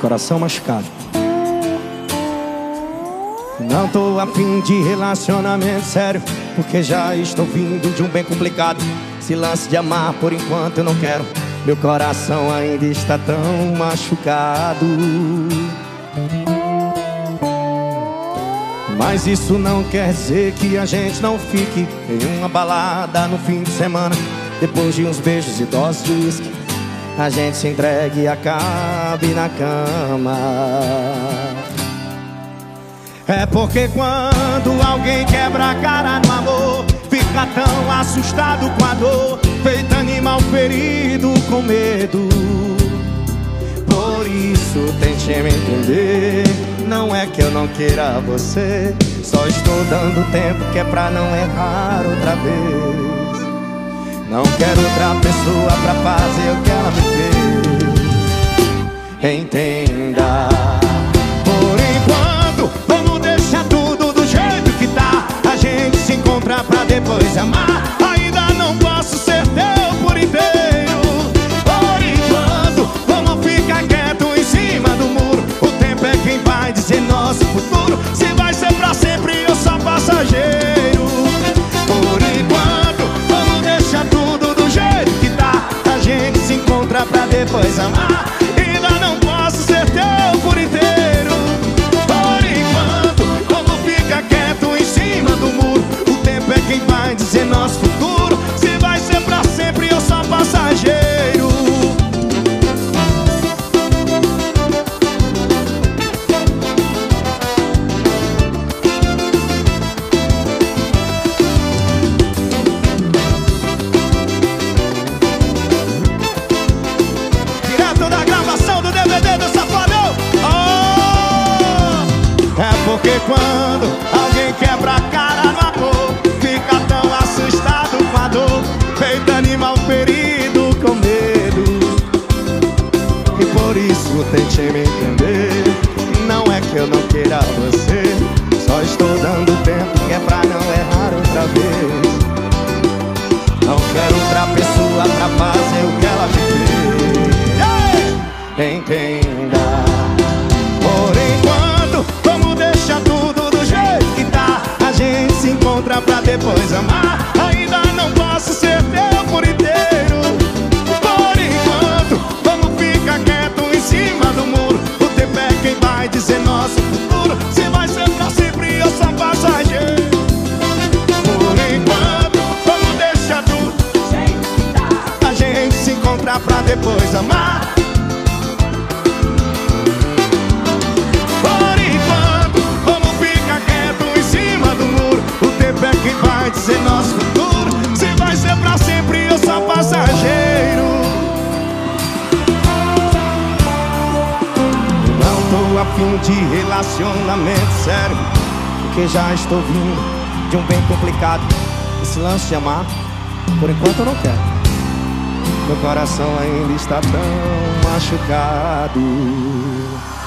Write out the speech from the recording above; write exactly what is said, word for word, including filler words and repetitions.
coração machucado. Não tô a fim de relacionamento sério, porque já estou vindo de um bem complicado. Esse lance de amar por enquanto eu não quero, meu coração ainda está tão machucado. Mas isso não quer dizer que a gente não fique em uma balada no fim de semana. Depois de uns beijos e doses de uísque, a gente se entregue e acabe na cama. É porque quando alguém quebra a cara no amor, fica tão assustado com a dor, feito animal ferido com medo. Por isso tente me entender, não é que eu não queira você, só estou dando tempo que é pra não errar outra vez. Não quero outra pessoa pra fazer o que ela me fez. Entenda. Por enquanto, vamos deixar tudo do jeito que tá. A gente se encontra pra depois amar. Ainda não posso ser teu por inteiro. Por enquanto, vamos ficar quieto em cima do muro. O tempo é quem vai dizer nosso futuro, se vai ser pra sempre ou só passageiro. Por enquanto, vamos deixar tudo do jeito que tá. A gente se encontra pra depois amar. Ainda não posso ser teu por inteiro. Por enquanto, vamos ficar quieto em cima do muro. O tempo é quem vai dizer nosso futuro, se vai ser pra sempre ou só passageiro. Porque quando alguém quebra a cara no amor, fica tão assustado com a dor, feito animal ferido com medo. E por isso tente me entender, não é que eu não queira você, só estou dando tempo que é pra não errar outra vez. Não quero outra pessoa pra fazer o que ela me fez. Entenda. Por enquanto, vamos deixar tudo do jeito que tá. A gente se encontra pra depois amar. Ainda não posso ser teu por inteiro. Por enquanto, vamos ficar quieto em cima do muro. O tempo é quem vai dizer nosso futuro, se vai ser pra sempre ou só passageiro. Por enquanto, vamos deixar tudo do jeito que tá. A gente se encontra pra depois amar. Vai dizer nosso futuro, se vai ser pra sempre ou só passageiro. Não tô a fim de relacionamento sério, porque já estou vindo de um bem complicado. Esse lance de amar, por enquanto eu não quero. Meu coração ainda está tão machucado.